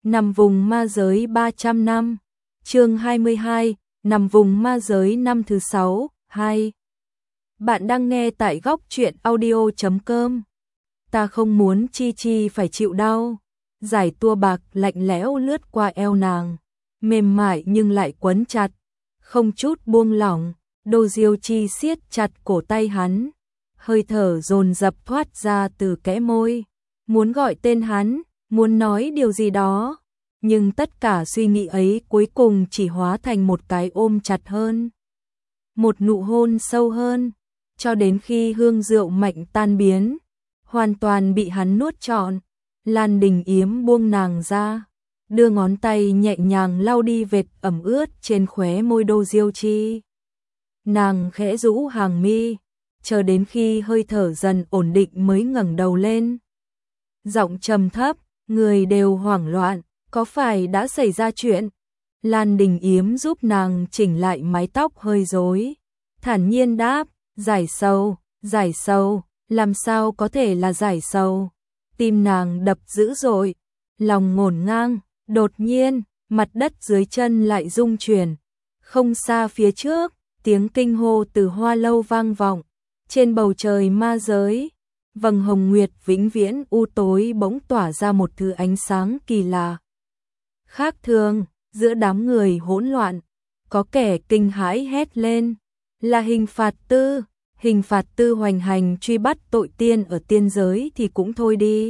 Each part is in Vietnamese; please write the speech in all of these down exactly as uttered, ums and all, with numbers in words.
Nằm vùng ma giới ba trăm năm. Chương hai mươi hai, nằm vùng ma giới năm thứ sáu, hai. Bạn đang nghe tại góc truyện audio chấm com. Ta không muốn Chi Chi phải chịu đau. Giải tua bạc lạnh lẽo lướt qua eo nàng, mềm mại nhưng lại quấn chặt, không chút buông lỏng. Đô Diêu Chi siết chặt cổ tay hắn, hơi thở dồn dập thoát ra từ kẽ môi, muốn gọi tên hắn, muốn nói điều gì đó, nhưng tất cả suy nghĩ ấy cuối cùng chỉ hóa thành một cái ôm chặt hơn, một nụ hôn sâu hơn, cho đến khi hương rượu mạnh tan biến, hoàn toàn bị hắn nuốt trọn. Lan Đình Yếm buông nàng ra, đưa ngón tay nhẹ nhàng lau đi vệt ẩm ướt trên khóe môi Đô Diêu Chi. Nàng khẽ rũ hàng mi, chờ đến khi hơi thở dần ổn định mới ngẩng đầu lên. Giọng trầm thấp, người đều hoảng loạn, có phải đã xảy ra chuyện? Lan Đình Yếm giúp nàng chỉnh lại mái tóc hơi rối, thản nhiên đáp, giải sầu, giải sầu, làm sao có thể là giải sầu? Tim nàng đập dữ dội, lòng ngổn ngang, đột nhiên, mặt đất dưới chân lại rung chuyển. Không xa phía trước, tiếng kinh hô từ hoa lâu vang vọng, trên bầu trời ma giới, vầng hồng nguyệt vĩnh viễn u tối bỗng tỏa ra một thứ ánh sáng kỳ lạ. Khác thường, giữa đám người hỗn loạn, có kẻ kinh hãi hét lên, là Hình Phạt Tư. Hình Phạt Tư hoành hành truy bắt tội tiên ở tiên giới thì cũng thôi đi,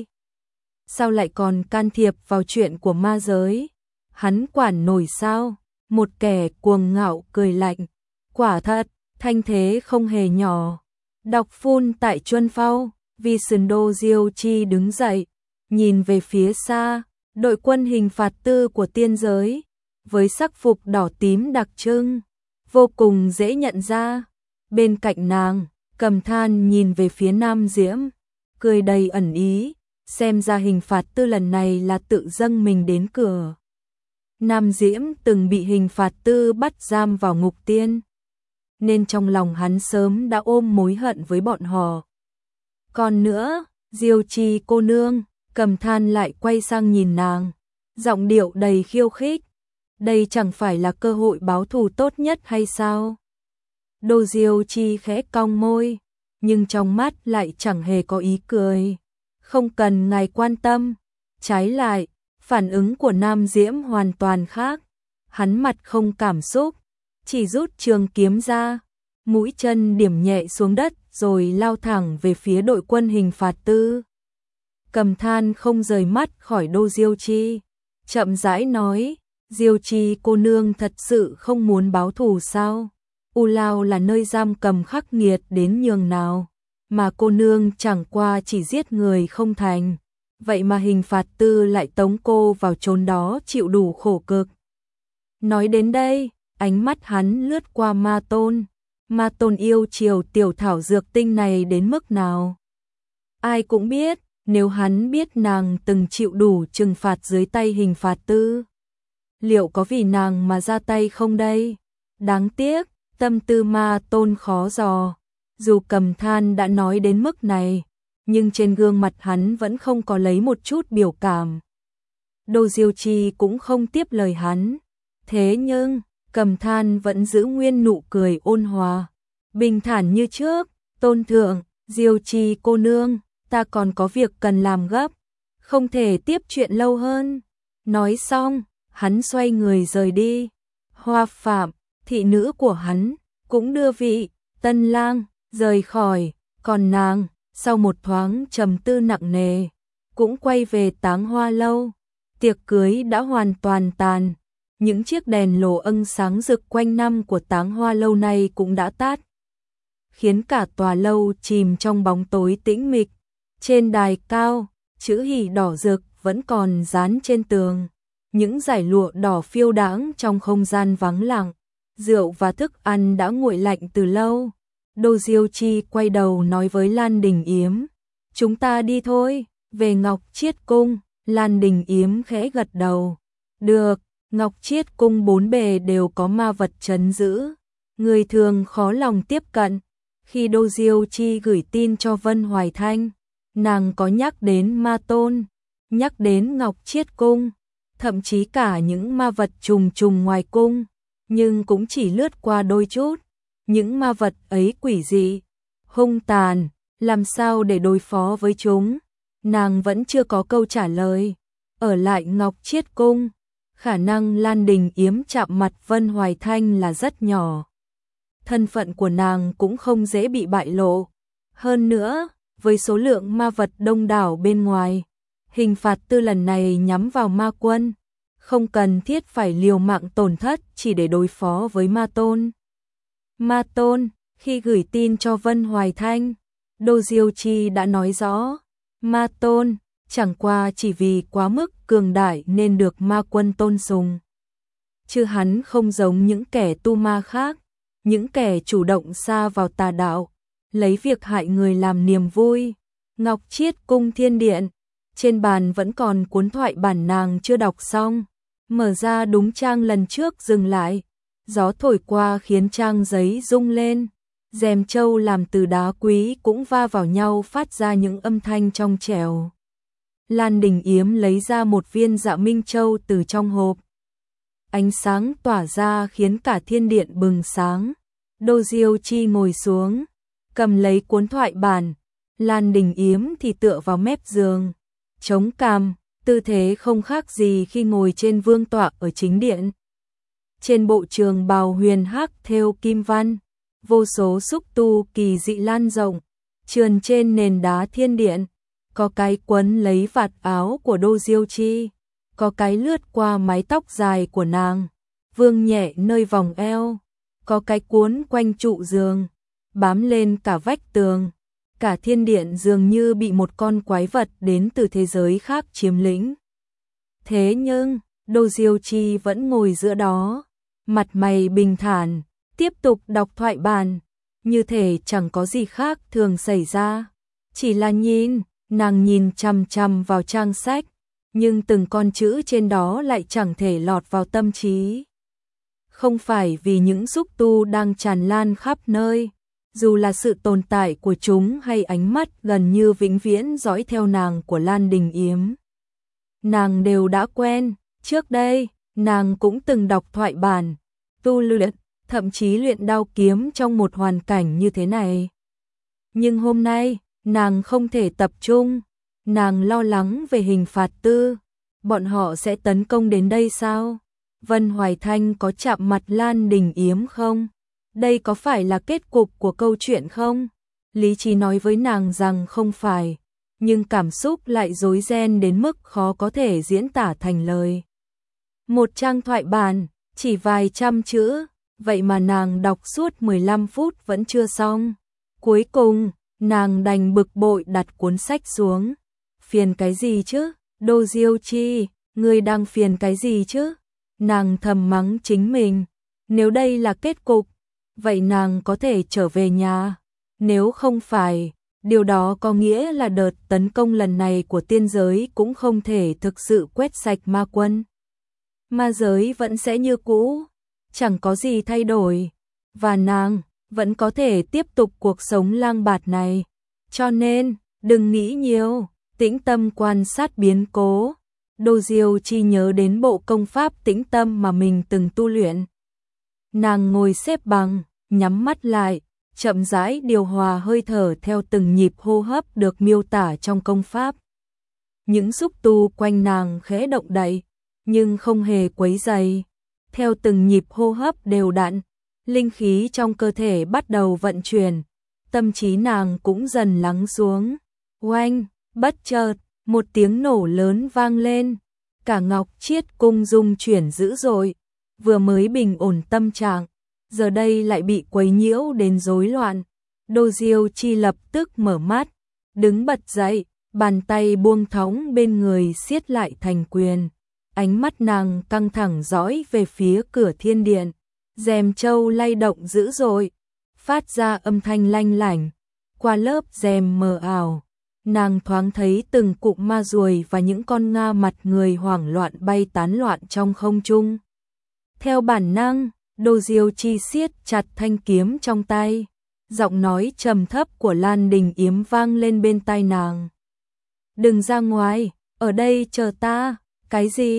sao lại còn can thiệp vào chuyện của ma giới? Hắn quản nổi sao? Một kẻ cuồng ngạo cười lạnh, quả thật, thanh thế không hề nhỏ. Đọc phun tại Chuân Phao, Vi Sườn Đô Diêu Chi đứng dậy, nhìn về phía xa, đội quân Hình Phạt Tư của tiên giới, với sắc phục đỏ tím đặc trưng, vô cùng dễ nhận ra. Bên cạnh nàng, Cầm Than nhìn về phía Nam Diễm, cười đầy ẩn ý, xem ra Hình Phạt Tư lần này là tự dâng mình đến cửa. Nam Diễm từng bị Hình Phạt Tư bắt giam vào ngục tiên, nên trong lòng hắn sớm đã ôm mối hận với bọn họ. Còn nữa, Diêu Chi cô nương, Cầm Than lại quay sang nhìn nàng, giọng điệu đầy khiêu khích, đây chẳng phải là cơ hội báo thù tốt nhất hay sao? Đô Diêu Chi khẽ cong môi, nhưng trong mắt lại chẳng hề có ý cười. Không cần ngài quan tâm. Trái lại, phản ứng của Nam Diễm hoàn toàn khác. Hắn mặt không cảm xúc, chỉ rút trường kiếm ra, mũi chân điểm nhẹ xuống đất rồi lao thẳng về phía đội quân Hình Phạt Tư. Cầm Than không rời mắt khỏi Đô Diêu Chi, chậm rãi nói, Diêu Chi cô nương thật sự không muốn báo thù sao? U Lao là nơi giam cầm khắc nghiệt đến nhường nào, mà cô nương chẳng qua chỉ giết người không thành, vậy mà Hình Phạt Tư lại tống cô vào chốn đó chịu đủ khổ cực. Nói đến đây, ánh mắt hắn lướt qua Ma Tôn. Ma Tôn yêu chiều tiểu thảo dược tinh này đến mức nào? Ai cũng biết, nếu hắn biết nàng từng chịu đủ trừng phạt dưới tay Hình Phạt Tư, liệu có vì nàng mà ra tay không đây? Đáng tiếc, tâm tư Ma Tôn khó dò. Dù Cầm Than đã nói đến mức này, nhưng trên gương mặt hắn vẫn không có lấy một chút biểu cảm. Đô Diêu Chi cũng không tiếp lời hắn. Thế nhưng, Cầm Than vẫn giữ nguyên nụ cười ôn hòa, bình thản như trước. Tôn thượng, Diêu Chi cô nương, ta còn có việc cần làm gấp, không thể tiếp chuyện lâu hơn. Nói xong, hắn xoay người rời đi. Hoa Phạm, thị nữ của hắn, cũng đưa vị tân lang rời khỏi, còn nàng, sau một thoáng trầm tư nặng nề, cũng quay về Táng Hoa lâu. Tiệc cưới đã hoàn toàn tàn, những chiếc đèn lồ ân sáng rực quanh năm của Táng Hoa lâu này cũng đã tắt, khiến cả tòa lâu chìm trong bóng tối tĩnh mịch. Trên đài cao, chữ hỷ đỏ rực vẫn còn dán trên tường, những dải lụa đỏ phiêu đãng trong không gian vắng lặng. Rượu và thức ăn đã nguội lạnh từ lâu. Đô Diêu Chi quay đầu nói với Lan Đình Yếm, chúng ta đi thôi, về Ngọc Chiết Cung. Lan Đình Yếm khẽ gật đầu, được. Ngọc Chiết Cung bốn bề đều có ma vật trấn giữ, người thường khó lòng tiếp cận. Khi Đô Diêu Chi gửi tin cho Vân Hoài Thanh, nàng có nhắc đến Ma Tôn, nhắc đến Ngọc Chiết Cung, thậm chí cả những ma vật trùng trùng ngoài cung, nhưng cũng chỉ lướt qua đôi chút. Những ma vật ấy quỷ dị, hung tàn, làm sao để đối phó với chúng? Nàng vẫn chưa có câu trả lời. Ở lại Ngọc Chiết Cung, khả năng Lan Đình Yếm chạm mặt Vân Hoài Thanh là rất nhỏ. Thân phận của nàng cũng không dễ bị bại lộ. Hơn nữa, với số lượng ma vật đông đảo bên ngoài, hình phạt tư lần này nhắm vào ma quân, không cần thiết phải liều mạng tổn thất chỉ để đối phó với ma tôn. Ma tôn, khi gửi tin cho Vân Hoài Thanh, Đô Diêu Chi đã nói rõ, ma tôn chẳng qua chỉ vì quá mức cường đại nên được ma quân tôn sùng. Chứ hắn không giống những kẻ tu ma khác, những kẻ chủ động sa vào tà đạo, lấy việc hại người làm niềm vui. Ngọc Chiết Cung Thiên Điện, trên bàn vẫn còn cuốn thoại bản nàng chưa đọc xong, mở ra đúng trang lần trước dừng lại. Gió thổi qua khiến trang giấy rung lên, rèm châu làm từ đá quý cũng va vào nhau phát ra những âm thanh trong trẻo. Lan Đình Yếm lấy ra một viên Dạ Minh Châu từ trong hộp. Ánh sáng tỏa ra khiến cả thiên điện bừng sáng. Đô Diêu Chi ngồi xuống, cầm lấy cuốn thoại bản. Lan Đình Yếm thì tựa vào mép giường, chống cằm, tư thế không khác gì khi ngồi trên vương tọa ở chính điện. Trên bộ trường bào huyền hắc thêu kim văn, vô số xúc tu kỳ dị lan rộng, trườn trên nền đá thiên điện. Có cái quấn lấy vạt áo của Đô Diêu Chi, có cái lướt qua mái tóc dài của nàng, vương nhẹ nơi vòng eo, có cái cuốn quanh trụ giường, bám lên cả vách tường. Cả thiên điện dường như bị một con quái vật đến từ thế giới khác chiếm lĩnh. Thế nhưng, Đô Diêu Chi vẫn ngồi giữa đó, mặt mày bình thản, tiếp tục đọc thoại bản, như thể chẳng có gì khác thường xảy ra. Chỉ là nhìn, nàng nhìn chằm chằm vào trang sách, nhưng từng con chữ trên đó lại chẳng thể lọt vào tâm trí. Không phải vì những xúc tu đang tràn lan khắp nơi, dù là sự tồn tại của chúng hay ánh mắt gần như vĩnh viễn dõi theo nàng của Lan Đình Yếm. Nàng đều đã quen, trước đây, nàng cũng từng đọc thoại bản, tu luyện, thậm chí luyện đao kiếm trong một hoàn cảnh như thế này. Nhưng hôm nay, nàng không thể tập trung, nàng lo lắng về hình phạt tư, bọn họ sẽ tấn công đến đây sao? Vân Hoài Thanh có chạm mặt Lan Đình Yếm không? Đây có phải là kết cục của câu chuyện không? Lý trí nói với nàng rằng không phải, nhưng cảm xúc lại rối ren đến mức khó có thể diễn tả thành lời. Một trang thoại bản, chỉ vài trăm chữ, vậy mà nàng đọc suốt mười lăm phút vẫn chưa xong. Cuối cùng, nàng đành bực bội đặt cuốn sách xuống. Phiền cái gì chứ? Đô Diêu Chi, ngươi đang phiền cái gì chứ? Nàng thầm mắng chính mình. Nếu đây là kết cục, vậy nàng có thể trở về nhà. Nếu không phải, điều đó có nghĩa là đợt tấn công lần này của tiên giới cũng không thể thực sự quét sạch ma quân. Ma giới vẫn sẽ như cũ, chẳng có gì thay đổi, và nàng vẫn có thể tiếp tục cuộc sống lang bạt này. Cho nên, đừng nghĩ nhiều, tĩnh tâm quan sát biến cố. Đô Diêu Chi nhớ đến bộ công pháp tĩnh tâm mà mình từng tu luyện. Nàng ngồi xếp bằng, nhắm mắt lại, chậm rãi điều hòa hơi thở theo từng nhịp hô hấp được miêu tả trong công pháp. Những xúc tu quanh nàng khẽ động đậy, nhưng không hề quấy rầy. Theo từng nhịp hô hấp đều đặn, linh khí trong cơ thể bắt đầu vận chuyển, tâm trí nàng cũng dần lắng xuống. Oanh, bất chợt, một tiếng nổ lớn vang lên, cả Ngọc Chiết Cung rung chuyển dữ dội, vừa mới bình ổn tâm trạng, giờ đây lại bị quấy nhiễu đến rối loạn. Đô Diêu Chi lập tức mở mắt, đứng bật dậy, bàn tay buông thõng bên người siết lại thành quyền. Ánh mắt nàng căng thẳng dõi về phía cửa thiên điện, rèm châu lay động dữ dội, phát ra âm thanh lanh lảnh. Qua lớp rèm mờ ảo, nàng thoáng thấy từng cụm ma ruồi và những con nga mặt người hoảng loạn bay tán loạn trong không trung. Theo bản năng, Đô Diêu Chi siết chặt thanh kiếm trong tay, giọng nói trầm thấp của Lan Đình Yếm vang lên bên tai nàng. Đừng ra ngoài, ở đây chờ ta. Cái gì?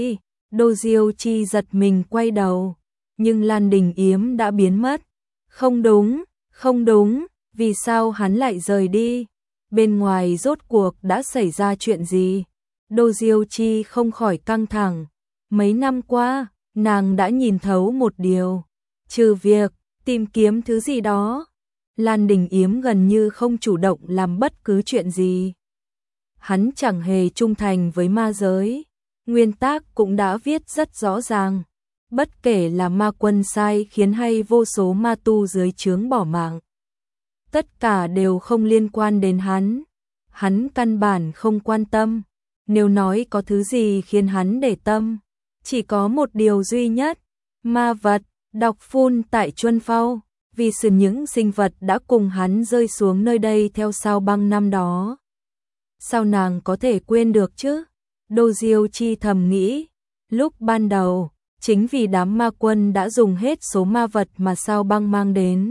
Đô Diêu Chi giật mình quay đầu, nhưng Lan Đình Yếm đã biến mất. Không đúng, không đúng, vì sao hắn lại rời đi? Bên ngoài rốt cuộc đã xảy ra chuyện gì? Đô Diêu Chi không khỏi căng thẳng. Mấy năm qua, nàng đã nhìn thấu một điều, trừ việc tìm kiếm thứ gì đó, Lan Đình Yếm gần như không chủ động làm bất cứ chuyện gì. Hắn chẳng hề trung thành với ma giới, nguyên tắc cũng đã viết rất rõ ràng. Bất kể là ma quân sai khiến hay vô số ma tu dưới trướng bỏ mạng, tất cả đều không liên quan đến hắn. Hắn căn bản không quan tâm. Nếu nói có thứ gì khiến hắn để tâm, chỉ có một điều duy nhất, ma vật, độc phun tại Chuân Phao, vì sự những sinh vật đã cùng hắn rơi xuống nơi đây theo sao băng năm đó. Sao nàng có thể quên được chứ? Đô Diêu Chi thầm nghĩ, lúc ban đầu, chính vì đám ma quân đã dùng hết số ma vật mà sao băng mang đến,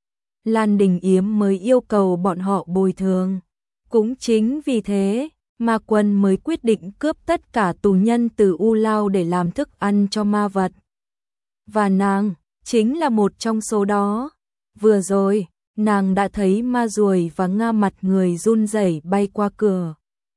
Lan Đình Yếm mới yêu cầu bọn họ bồi thường. Cũng chính vì thế, ma quân mới quyết định cướp tất cả tù nhân từ U Lao để làm thức ăn cho ma vật. Và nàng, chính là một trong số đó. Vừa rồi, nàng đã thấy ma ruồi và nga mặt người run rẩy bay qua cửa.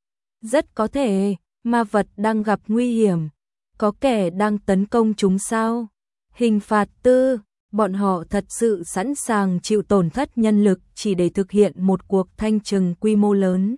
Rất có thể, ma vật đang gặp nguy hiểm. Có kẻ đang tấn công chúng sao? Hình phạt tư, bọn họ thật sự sẵn sàng chịu tổn thất nhân lực chỉ để thực hiện một cuộc thanh trừng quy mô lớn.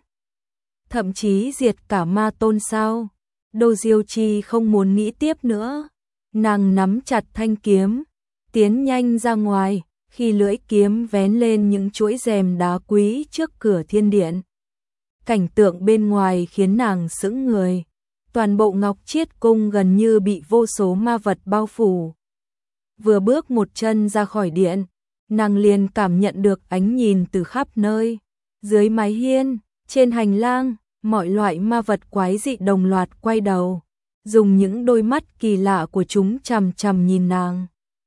Thậm chí diệt cả ma tôn sao? Đô Diêu Chi không muốn nghĩ tiếp nữa. Nàng nắm chặt thanh kiếm, tiến nhanh ra ngoài, khi lưỡi kiếm vén lên những chuỗi rèm đá quý trước cửa thiên điện. Cảnh tượng bên ngoài khiến nàng sững người. Toàn bộ Ngọc Chiết Cung gần như bị vô số ma vật bao phủ. Vừa bước một chân ra khỏi điện, nàng liền cảm nhận được ánh nhìn từ khắp nơi. Dưới mái hiên, trên hành lang, mọi loại ma vật quái dị đồng loạt quay đầu, dùng những đôi mắt kỳ lạ của chúng chằm chằm nhìn nàng.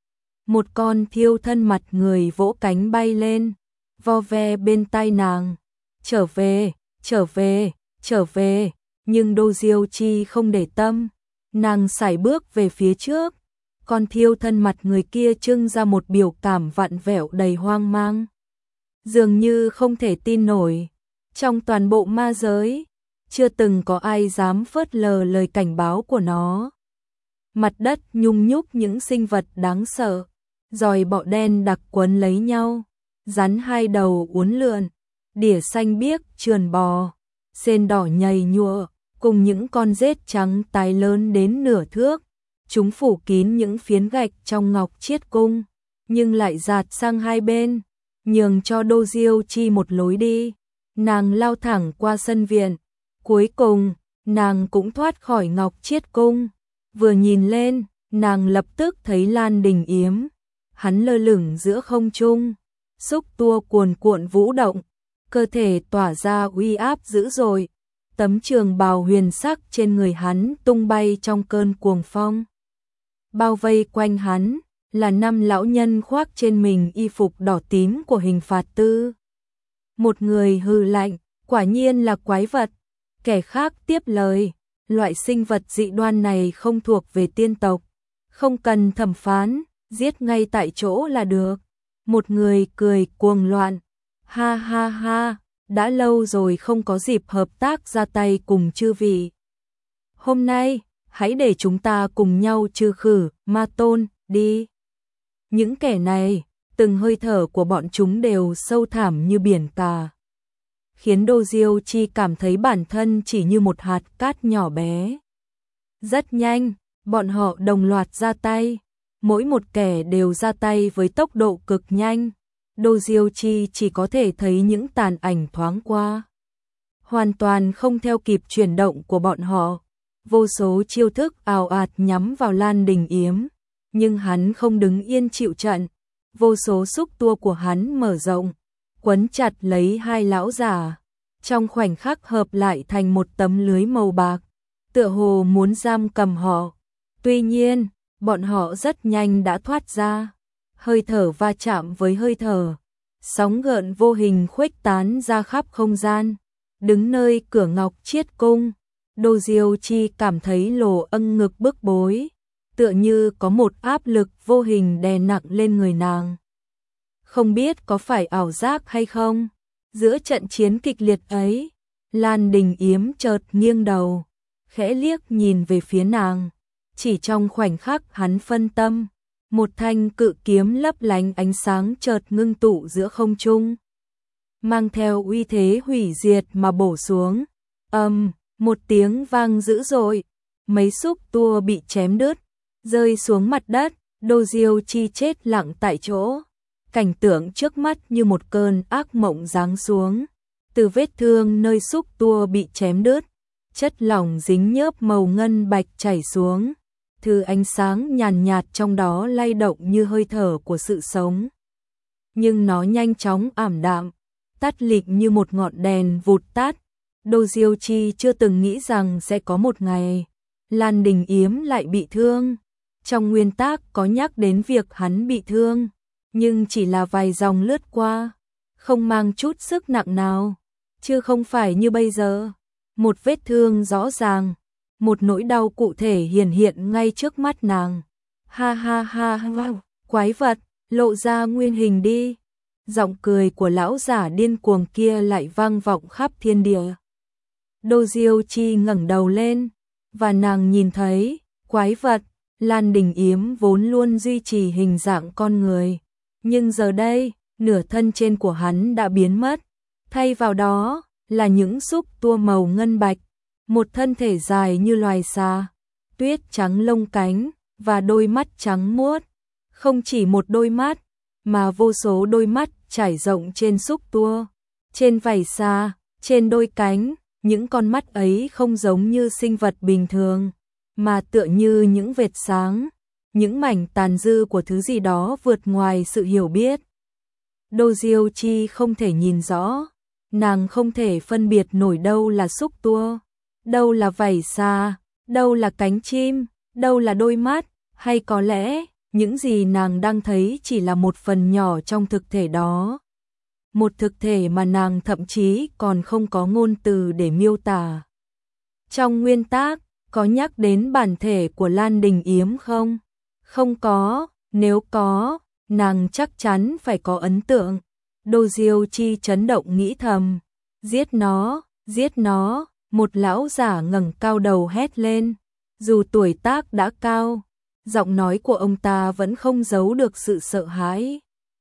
Một con thiêu thân mặt người vỗ cánh bay lên, vo ve bên tai nàng. Trở về, trở về, trở về. Nhưng Đô Diêu Chi không để tâm, nàng sải bước về phía trước. Con thiêu thân mặt người kia trưng ra một biểu cảm vặn vẹo đầy hoang mang. Dường như không thể tin nổi. Trong toàn bộ ma giới, chưa từng có ai dám phớt lờ lời cảnh báo của nó. Mặt đất nhung nhúc những sinh vật đáng sợ, giòi bọ đen đặc quấn lấy nhau, rắn hai đầu uốn lượn, đỉa xanh biếc trườn bò, sên đỏ nhầy nhụa, cùng những con rết trắng tái lớn đến nửa thước. Chúng phủ kín những phiến gạch trong Ngọc Chiết Cung, nhưng lại dạt sang hai bên, nhường cho Đô Diêu Chi một lối đi. Nàng lao thẳng qua sân viện, cuối cùng, nàng cũng thoát khỏi Ngọc Chiết Cung. Vừa nhìn lên, nàng lập tức thấy Lan Đình Yếm. Hắn lơ lửng giữa không trung, xúc tua cuồn cuộn vũ động, cơ thể tỏa ra uy áp dữ dội. Tấm trường bào huyền sắc trên người hắn tung bay trong cơn cuồng phong. Bao vây quanh hắn là năm lão nhân khoác trên mình y phục đỏ tím của hình phạt tư. Một người hừ lạnh, quả nhiên là quái vật. Kẻ khác tiếp lời, loại sinh vật dị đoan này không thuộc về tiên tộc, không cần thẩm phán, giết ngay tại chỗ là được. Một người cười cuồng loạn, ha ha ha, đã lâu rồi không có dịp hợp tác ra tay cùng chư vị. Hôm nay, hãy để chúng ta cùng nhau trừ khử ma tôn đi. Những kẻ này, từng hơi thở của bọn chúng đều sâu thẳm như biển cả, khiến Đô Diêu Chi cảm thấy bản thân chỉ như một hạt cát nhỏ bé. Rất nhanh, bọn họ đồng loạt ra tay, mỗi một kẻ đều ra tay với tốc độ cực nhanh. Đô Diêu Chi chỉ có thể thấy những tàn ảnh thoáng qua, hoàn toàn không theo kịp chuyển động của bọn họ. Vô số chiêu thức ào ạt nhắm vào Lan Đình Yếm, nhưng hắn không đứng yên chịu trận. Vô số xúc tua của hắn mở rộng, quấn chặt lấy hai lão già, trong khoảnh khắc hợp lại thành một tấm lưới màu bạc, tựa hồ muốn giam cầm họ. Tuy nhiên, bọn họ rất nhanh đã thoát ra, hơi thở va chạm với hơi thở, sóng gợn vô hình khuếch tán ra khắp không gian. Đứng nơi cửa Ngọc Chiết Cung, Đô Diêu Chi cảm thấy lồ âng ngực bức bối, tựa như có một áp lực vô hình đè nặng lên người nàng. Không biết có phải ảo giác hay không, giữa trận chiến kịch liệt ấy, Lan Đình Yếm chợt nghiêng đầu, khẽ liếc nhìn về phía nàng. Chỉ trong khoảnh khắc hắn phân tâm, một thanh cự kiếm lấp lánh ánh sáng chợt ngưng tụ giữa không trung, mang theo uy thế hủy diệt mà bổ xuống. Ầm, um, một tiếng vang dữ dội, mấy xúc tua bị chém đứt, rơi xuống mặt đất. Đô Diêu Chi chết lặng tại chỗ, cảnh tượng trước mắt như một cơn ác mộng giáng xuống. Từ vết thương nơi xúc tua bị chém đứt, chất lỏng dính nhớp màu ngân bạch chảy xuống, thứ ánh sáng nhàn nhạt trong đó lay động như hơi thở của sự sống. Nhưng nó nhanh chóng ảm đạm, tắt lịm như một ngọn đèn vụt tắt. Đô Diêu Chi chưa từng nghĩ rằng sẽ có một ngày Lan Đình Yếm lại bị thương. Trong nguyên tác có nhắc đến việc hắn bị thương, nhưng chỉ là vài dòng lướt qua, không mang chút sức nặng nào, chứ không phải như bây giờ. Một vết thương rõ ràng, một nỗi đau cụ thể hiển hiện ngay trước mắt nàng. Ha ha ha ha, quái vật, lộ ra nguyên hình đi. Giọng cười của lão giả điên cuồng kia lại vang vọng khắp thiên địa. Đô Diêu Chi ngẩng đầu lên, và nàng nhìn thấy, quái vật, Lan Đình Yếm vốn luôn duy trì hình dạng con người. Nhưng giờ đây, nửa thân trên của hắn đã biến mất, thay vào đó là những xúc tua màu ngân bạch, một thân thể dài như loài xà, tuyết trắng lông cánh, và đôi mắt trắng muốt. Không chỉ một đôi mắt, mà vô số đôi mắt trải rộng trên xúc tua, trên vảy xà, trên đôi cánh. Những con mắt ấy không giống như sinh vật bình thường, mà tựa như những vệt sáng, những mảnh tàn dư của thứ gì đó vượt ngoài sự hiểu biết. Đô Diêu Chi không thể nhìn rõ, nàng không thể phân biệt nổi đâu là xúc tua, đâu là vảy xà, đâu là cánh chim, đâu là đôi mắt, hay có lẽ những gì nàng đang thấy chỉ là một phần nhỏ trong thực thể đó. Một thực thể mà nàng thậm chí còn không có ngôn từ để miêu tả. Trong nguyên tác, có nhắc đến bản thể của Lan Đình Yếm không? Không có, nếu có, nàng chắc chắn phải có ấn tượng. Đô Diêu Chi chấn động nghĩ thầm, giết nó, giết nó. Một lão giả ngẩng cao đầu hét lên, dù tuổi tác đã cao, giọng nói của ông ta vẫn không giấu được sự sợ hãi.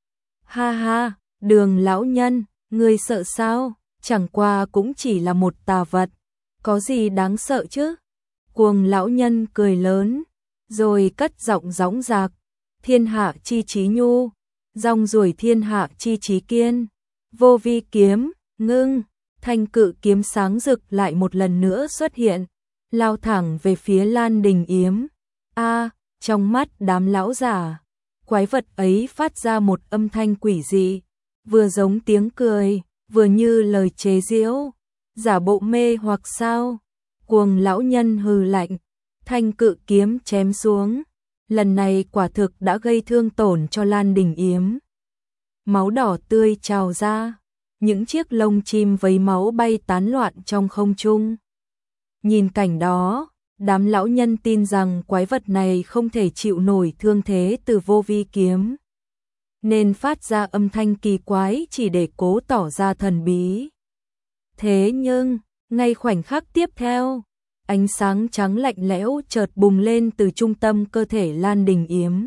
Ha ha, Đường lão nhân, ngươi sợ sao? Chẳng qua cũng chỉ là một tà vật, có gì đáng sợ chứ? Cuồng lão nhân cười lớn, rồi cất giọng dõng dạc, thiên hạ chi trí nhu, rong ruổi thiên hạ chi trí kiên. Vô vi kiếm, ngưng, thanh cự kiếm sáng rực lại một lần nữa xuất hiện, lao thẳng về phía Lan Đình Yếm. A, trong mắt đám lão giả, quái vật ấy phát ra một âm thanh quỷ dị, vừa giống tiếng cười, vừa như lời chế giễu, giả bộ mê hoặc sao? Cuồng lão nhân hừ lạnh, thanh cự kiếm chém xuống, lần này quả thực đã gây thương tổn cho Lan Đình Yếm. Máu đỏ tươi trào ra, những chiếc lông chim vấy máu bay tán loạn trong không trung. Nhìn cảnh đó, đám lão nhân tin rằng quái vật này không thể chịu nổi thương thế từ vô vi kiếm, nên phát ra âm thanh kỳ quái chỉ để cố tỏ ra thần bí. Thế nhưng, ngay khoảnh khắc tiếp theo, ánh sáng trắng lạnh lẽo chợt bùng lên từ trung tâm cơ thể Lan Đình Yếm.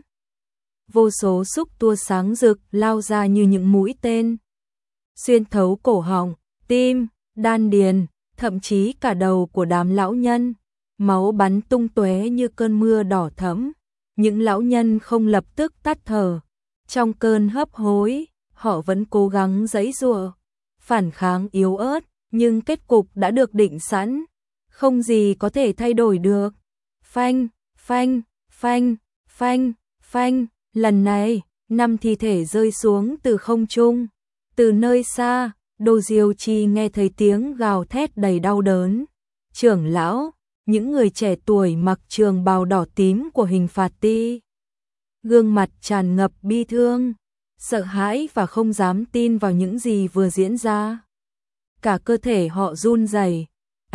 Vô số xúc tua sáng rực lao ra như những mũi tên, xuyên thấu cổ họng, tim, đan điền, thậm chí cả đầu của đám lão nhân. Máu bắn tung tóe như cơn mưa đỏ thẫm. Những lão nhân không lập tức tắt thở. Trong cơn hấp hối, họ vẫn cố gắng giãy giụa, phản kháng yếu ớt, nhưng kết cục đã được định sẵn, không gì có thể thay đổi được. Phanh, phanh, phanh, phanh, phanh, lần này, năm thi thể rơi xuống từ không trung. Từ nơi xa, Đô Diêu Chi nghe thấy tiếng gào thét đầy đau đớn. Trưởng lão, những người trẻ tuổi mặc trường bào đỏ tím của hình phạt ti, gương mặt tràn ngập bi thương, sợ hãi và không dám tin vào những gì vừa diễn ra. Cả cơ thể họ run rẩy,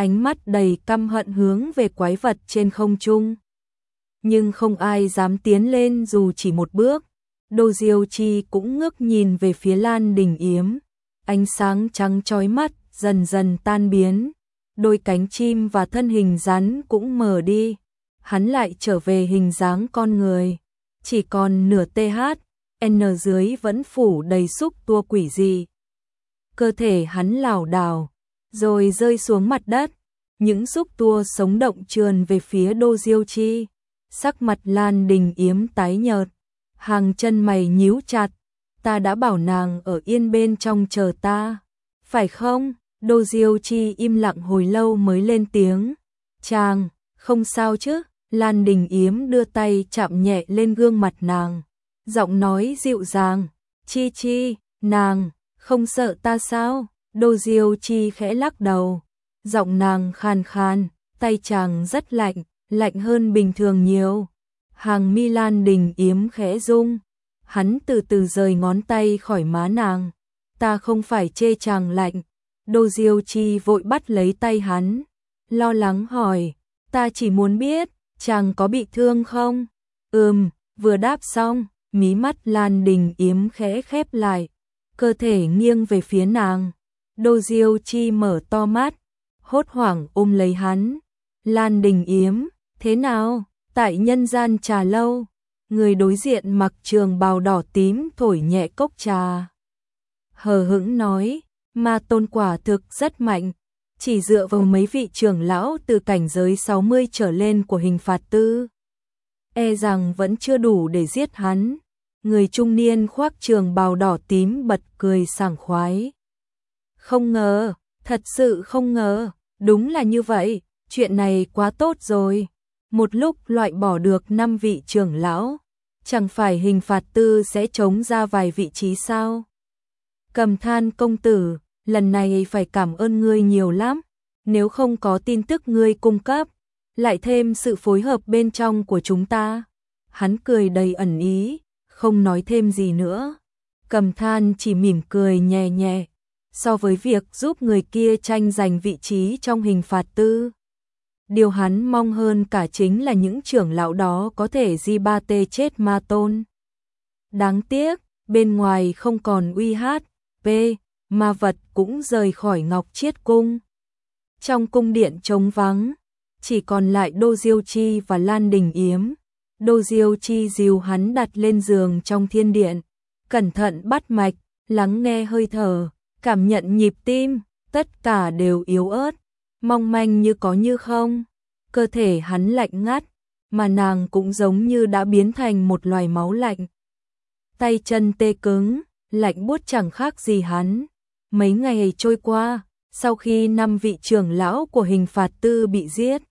ánh mắt đầy căm hận hướng về quái vật trên không trung. Nhưng không ai dám tiến lên dù chỉ một bước. Đô Diêu Chi cũng ngước nhìn về phía Lan Đình Yếm. Ánh sáng trắng chói mắt dần dần tan biến. Đôi cánh chim và thân hình rắn cũng mờ đi. Hắn lại trở về hình dáng con người. Chỉ còn nửa tê hát, en dưới vẫn phủ đầy xúc tua quỷ dị. Cơ thể hắn lảo đảo, rồi rơi xuống mặt đất. Những xúc tua sống động trườn về phía Đô Diêu Chi. Sắc mặt Lan Đình Yếm tái nhợt, hàng chân mày nhíu chặt. Ta đã bảo nàng ở yên bên trong chờ ta, phải không? Đô Diêu Chi im lặng hồi lâu mới lên tiếng. Chàng, không sao chứ? Lan Đình Yếm đưa tay chạm nhẹ lên gương mặt nàng. Giọng nói dịu dàng. Chi Chi, nàng, không sợ ta sao? Đô Diêu Chi khẽ lắc đầu. Giọng nàng khàn khàn, tay chàng rất lạnh, lạnh hơn bình thường nhiều. Hàng mi Lan Đình Yếm khẽ rung. Hắn từ từ rời ngón tay khỏi má nàng. Ta không phải chê chàng lạnh. Đô Diêu Chi vội bắt lấy tay hắn, lo lắng hỏi. Ta chỉ muốn biết, chàng có bị thương không? Ừm, vừa đáp xong, mí mắt Lan Đình Yếm khẽ khép lại. Cơ thể nghiêng về phía nàng. Đô Diêu Chi mở to mắt, hốt hoảng ôm lấy hắn. Lan Đình Yếm, thế nào? Tại nhân gian trà lâu, người đối diện mặc trường bào đỏ tím thổi nhẹ cốc trà. Hờ hững nói, Ma Tôn quả thực rất mạnh, chỉ dựa vào mấy vị trưởng lão từ cảnh giới sáu mươi trở lên của hình phạt tư, e rằng vẫn chưa đủ để giết hắn. Người trung niên khoác trường bào đỏ tím bật cười sảng khoái. Không ngờ, thật sự không ngờ, đúng là như vậy, chuyện này quá tốt rồi. Một lúc loại bỏ được năm vị trưởng lão, chẳng phải hình phạt tư sẽ trống ra vài vị trí sao? Cầm Than công tử, lần này phải cảm ơn ngươi nhiều lắm, nếu không có tin tức ngươi cung cấp, lại thêm sự phối hợp bên trong của chúng ta. Hắn cười đầy ẩn ý, không nói thêm gì nữa. Cầm Than chỉ mỉm cười nhẹ nhẹ, so với việc giúp người kia tranh giành vị trí trong hình phạt tư. Điều hắn mong hơn cả chính là những trưởng lão đó có thể di ba tê chết Ma Tôn. Đáng tiếc, bên ngoài không còn uy hát, p, ma vật cũng rời khỏi Ngọc Chiết Cung. Trong cung điện trống vắng, chỉ còn lại Đô Diêu Chi và Lan Đình Yếm. Đô Diêu Chi dìu hắn đặt lên giường trong thiên điện, cẩn thận bắt mạch, lắng nghe hơi thở, cảm nhận nhịp tim, tất cả đều yếu ớt, mong manh như có như không. Cơ thể hắn lạnh ngắt, mà nàng cũng giống như đã biến thành một loài máu lạnh. Tay chân tê cứng, lạnh buốt chẳng khác gì hắn. Mấy ngày trôi qua, sau khi năm vị trưởng lão của hình phạt tư bị giết,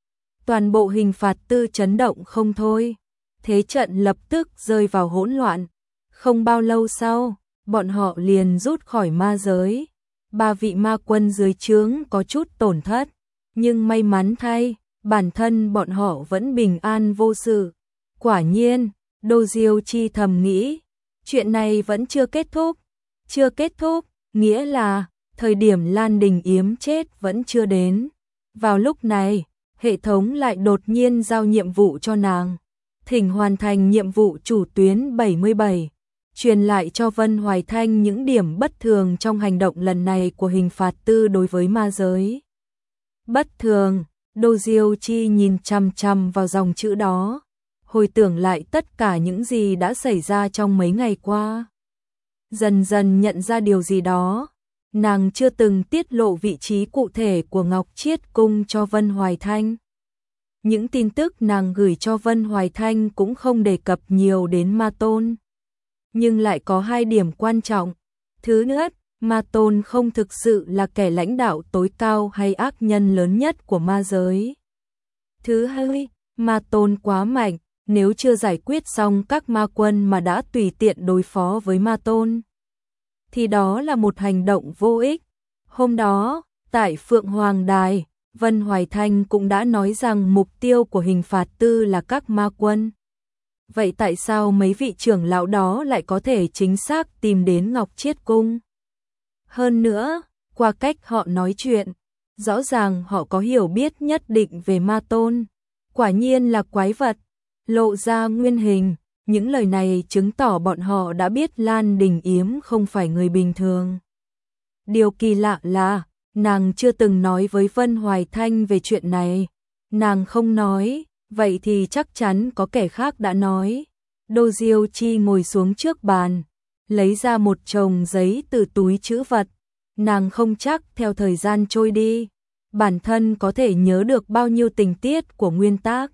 toàn bộ hình phạt tư chấn động không thôi. Thế trận lập tức rơi vào hỗn loạn. Không bao lâu sau, bọn họ liền rút khỏi ma giới. Ba vị ma quân dưới trướng có chút tổn thất, nhưng may mắn thay, bản thân bọn họ vẫn bình an vô sự. Quả nhiên, Đô Diêu Chi thầm nghĩ, chuyện này vẫn chưa kết thúc. Chưa kết thúc, nghĩa là thời điểm Lan Đình Yếm chết vẫn chưa đến. Vào lúc này, hệ thống lại đột nhiên giao nhiệm vụ cho nàng. Thỉnh hoàn thành nhiệm vụ chủ tuyến bảy mươi bảy. Truyền lại cho Vân Hoài Thanh những điểm bất thường trong hành động lần này của hình phạt tư đối với ma giới. Bất thường, Đô Diêu Chi nhìn chằm chằm vào dòng chữ đó, hồi tưởng lại tất cả những gì đã xảy ra trong mấy ngày qua. Dần dần nhận ra điều gì đó, nàng chưa từng tiết lộ vị trí cụ thể của Ngọc Chiết Cung cho Vân Hoài Thanh. Những tin tức nàng gửi cho Vân Hoài Thanh cũng không đề cập nhiều đến Ma Tôn. Nhưng lại có hai điểm quan trọng. Thứ nhất, Ma Tôn không thực sự là kẻ lãnh đạo tối cao hay ác nhân lớn nhất của ma giới. Thứ hai, Ma Tôn quá mạnh, nếu chưa giải quyết xong các ma quân mà đã tùy tiện đối phó với Ma Tôn, thì đó là một hành động vô ích. Hôm đó, tại Phượng Hoàng Đài, Vân Hoài Thanh cũng đã nói rằng mục tiêu của hình phạt tư là các ma quân. Vậy tại sao mấy vị trưởng lão đó lại có thể chính xác tìm đến Ngọc Chiết Cung? Hơn nữa, qua cách họ nói chuyện, Rõ ràng họ có hiểu biết nhất định về ma tôn. Quả nhiên là quái vật, lộ ra nguyên hình. Những lời này chứng tỏ bọn họ đã biết Lan Đình Yếm không phải người bình thường. Điều kỳ lạ là, nàng chưa từng nói với Vân Hoài Thanh về chuyện này. Nàng không nói, vậy thì chắc chắn có kẻ khác đã nói. Đô Diêu Chi ngồi xuống trước bàn, lấy ra một chồng giấy từ túi trữ vật. Nàng không chắc theo thời gian trôi đi, bản thân có thể nhớ được bao nhiêu tình tiết của nguyên tác.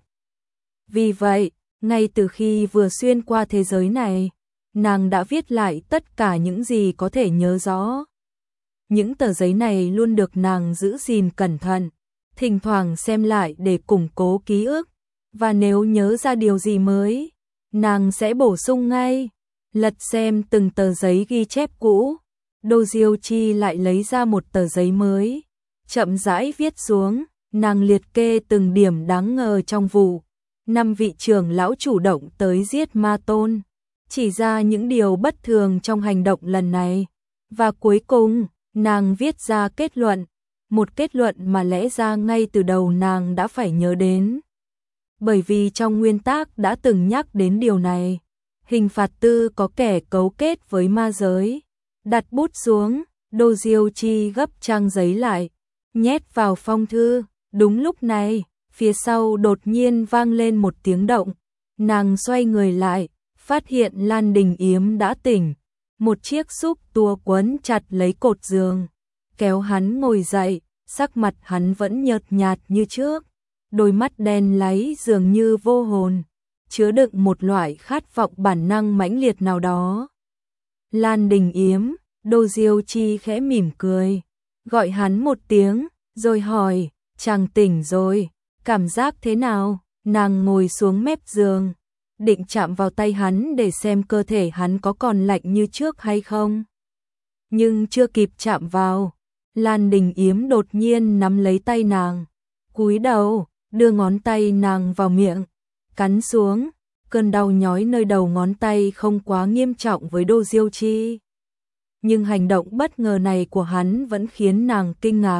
Vì vậy, ngay từ khi vừa xuyên qua thế giới này, nàng đã viết lại tất cả những gì có thể nhớ rõ. Những tờ giấy này luôn được nàng giữ gìn cẩn thận, thỉnh thoảng xem lại để củng cố ký ức, và nếu nhớ ra điều gì mới, nàng sẽ bổ sung ngay. Lật xem từng tờ giấy ghi chép cũ, Đô Diêu Chi lại lấy ra một tờ giấy mới, chậm rãi viết xuống. Nàng liệt kê từng điểm đáng ngờ trong vụ năm vị trưởng lão chủ động tới giết ma tôn, chỉ ra những điều bất thường trong hành động lần này, và cuối cùng nàng viết ra kết luận, một kết luận mà lẽ ra ngay từ đầu nàng đã phải nhớ đến. Bởi vì trong nguyên tác đã từng nhắc đến điều này, hình phạt tư có kẻ cấu kết với ma giới. Đặt bút xuống, Đô Diêu Chi gấp trang giấy lại, nhét vào phong thư. Đúng lúc này, phía sau đột nhiên vang lên một tiếng động. Nàng xoay người lại, phát hiện Lan Đình Yếm đã tỉnh. Một chiếc xúc tua quấn chặt lấy cột giường, kéo hắn ngồi dậy, sắc mặt hắn vẫn nhợt nhạt như trước. Đôi mắt đen láy dường như vô hồn, chứa đựng một loại khát vọng bản năng mãnh liệt nào đó. Lan Đình Yếm, Đô Diêu Chi khẽ mỉm cười, gọi hắn một tiếng, rồi hỏi, chàng tỉnh rồi, cảm giác thế nào? Nàng ngồi xuống mép giường, định chạm vào tay hắn để xem cơ thể hắn có còn lạnh như trước hay không. Nhưng chưa kịp chạm vào, Lan Đình Yếm đột nhiên nắm lấy tay nàng, cúi đầu, đưa ngón tay nàng vào miệng, cắn xuống. Cơn đau nhói nơi đầu ngón tay không quá nghiêm trọng với Đô Diêu Chi, nhưng hành động bất ngờ này của hắn vẫn khiến nàng kinh ngạc.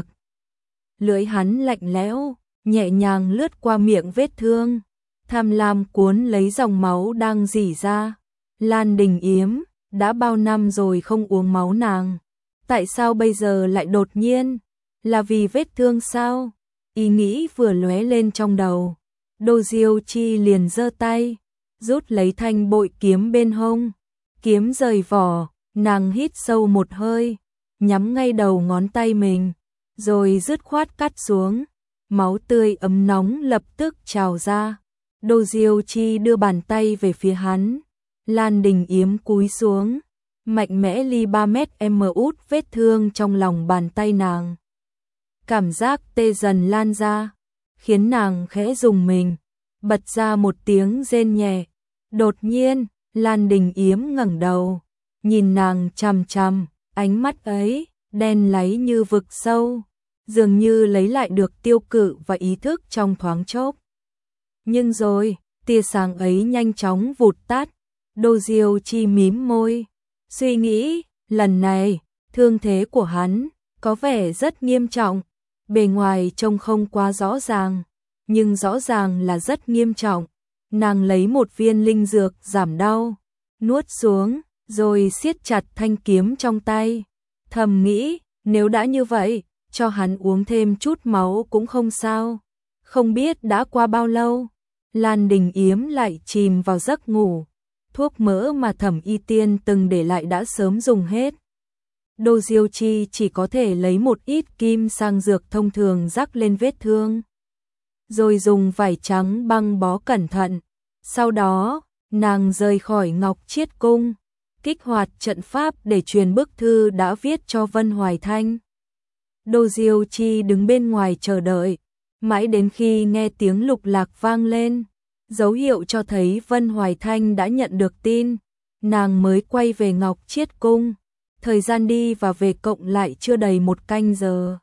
Lưỡi hắn lạnh lẽo, nhẹ nhàng lướt qua miệng vết thương, tham lam cuốn lấy dòng máu đang rỉ ra. Lan Đình Yếm, đã bao năm rồi không uống máu nàng, tại sao bây giờ lại đột nhiên? Là vì vết thương sao? Ý nghĩ vừa lóe lên trong đầu, Đô Diêu Chi liền giơ tay, rút lấy thanh bội kiếm bên hông. Kiếm rời vỏ, nàng hít sâu một hơi, nhắm ngay đầu ngón tay mình, rồi dứt khoát cắt xuống. Máu tươi ấm nóng lập tức trào ra. Đô Diêu Chi đưa bàn tay về phía hắn. Lan Đình Yếm cúi xuống, mạnh mẽ ly ba mét m út vết thương trong lòng bàn tay nàng. Cảm giác tê dần lan ra, khiến nàng khẽ rùng mình, bật ra một tiếng rên nhẹ. Đột nhiên, Lan Đình Yếm ngẩng đầu, nhìn nàng chằm chằm, ánh mắt ấy đen láy như vực sâu, dường như lấy lại được tiêu cự và ý thức trong thoáng chốc. Nhưng rồi, tia sáng ấy nhanh chóng vụt tắt. Đô Diêu Chi mím môi, suy nghĩ, lần này, thương thế của hắn có vẻ rất nghiêm trọng. Bề ngoài trông không quá rõ ràng, nhưng rõ ràng là rất nghiêm trọng. Nàng lấy một viên linh dược giảm đau, nuốt xuống, rồi siết chặt thanh kiếm trong tay. Thầm nghĩ, nếu đã như vậy, cho hắn uống thêm chút máu cũng không sao. Không biết đã qua bao lâu, Lan Đình Yếm lại chìm vào giấc ngủ. Thuốc mỡ mà Thẩm Y Tiên từng để lại đã sớm dùng hết. Đô Diêu Chi chỉ có thể lấy một ít kim sang dược thông thường rắc lên vết thương, rồi dùng vải trắng băng bó cẩn thận. Sau đó, nàng rời khỏi Ngọc Chiết Cung, kích hoạt trận pháp để truyền bức thư đã viết cho Vân Hoài Thanh. Đô Diêu Chi đứng bên ngoài chờ đợi, mãi đến khi nghe tiếng lục lạc vang lên, dấu hiệu cho thấy Vân Hoài Thanh đã nhận được tin, nàng mới quay về Ngọc Chiết Cung. Thời gian đi và về cộng lại chưa đầy một canh giờ.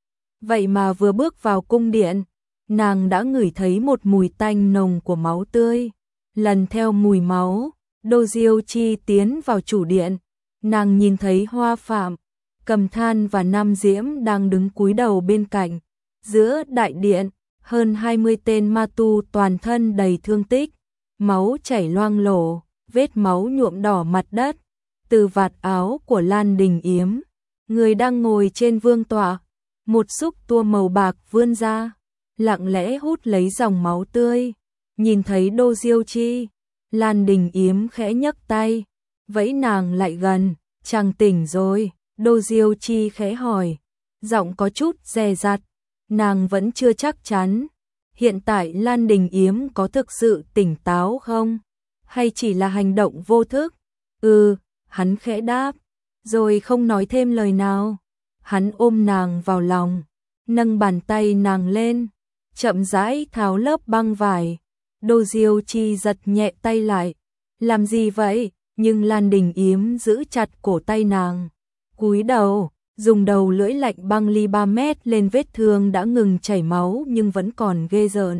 Vậy mà vừa bước vào cung điện, nàng đã ngửi thấy một mùi tanh nồng của máu tươi. Lần theo mùi máu, Đô Diêu Chi tiến vào chủ điện, nàng nhìn thấy Hoa Phạm, Cầm Than và Nam Diễm đang đứng cúi đầu bên cạnh. Giữa đại điện, hơn hai mươi tên ma tu toàn thân đầy thương tích, máu chảy loang lổ, vết máu nhuộm đỏ mặt đất. Từ vạt áo của Lan Đình Yếm, người đang ngồi trên vương tọa, một xúc tua màu bạc vươn ra, lặng lẽ hút lấy dòng máu tươi. Nhìn thấy Đô Diêu Chi, Lan Đình Yếm khẽ nhấc tay, vẫy nàng lại gần. Chàng tỉnh rồi? Đô Diêu Chi khẽ hỏi, giọng có chút dè dặt. Nàng vẫn chưa chắc chắn. Hiện tại Lan Đình Yếm có thực sự tỉnh táo không? Hay chỉ là hành động vô thức? Ừ, hắn khẽ đáp, rồi không nói thêm lời nào. Hắn ôm nàng vào lòng, nâng bàn tay nàng lên, chậm rãi tháo lớp băng vải. Đô Diêu Chi giật nhẹ tay lại. Làm gì vậy? Nhưng Lan Đình Yếm giữ chặt cổ tay nàng, cúi đầu, dùng đầu lưỡi lạnh băng ly ba mét lên vết thương đã ngừng chảy máu nhưng vẫn còn ghê rợn.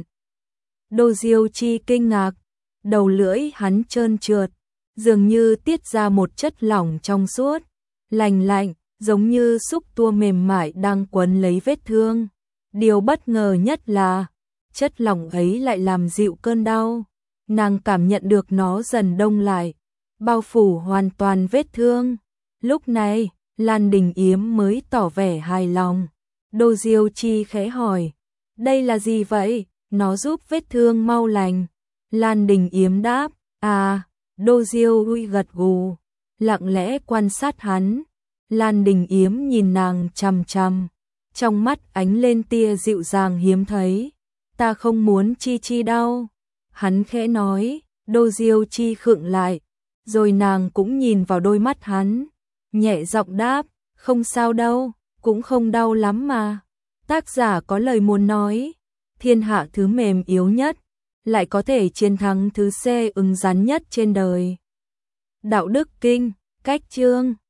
Đô Diêu Chi kinh ngạc, đầu lưỡi hắn trơn trượt, dường như tiết ra một chất lỏng trong suốt, lành lạnh, giống như xúc tua mềm mại đang quấn lấy vết thương. Điều bất ngờ nhất là, chất lỏng ấy lại làm dịu cơn đau. Nàng cảm nhận được nó dần đông lại, bao phủ hoàn toàn vết thương. Lúc này, Lan Đình Yếm mới tỏ vẻ hài lòng. Đô Diêu Chi khẽ hỏi, đây là gì vậy? Nó giúp vết thương mau lành. Lan Đình Yếm đáp, à, Đô Diêu Huy gật gù, lặng lẽ quan sát hắn. Lan Đình Yếm nhìn nàng chằm chằm, trong mắt ánh lên tia dịu dàng hiếm thấy. Ta không muốn Chi Chi đau. Hắn khẽ nói. Đô Diêu Chi khựng lại, rồi nàng cũng nhìn vào đôi mắt hắn, nhẹ giọng đáp, không sao đâu, cũng không đau lắm mà. Tác giả có lời muốn nói, thiên hạ thứ mềm yếu nhất, lại có thể chiến thắng thứ xê ứng rắn nhất trên đời. Đạo đức kinh, cách chương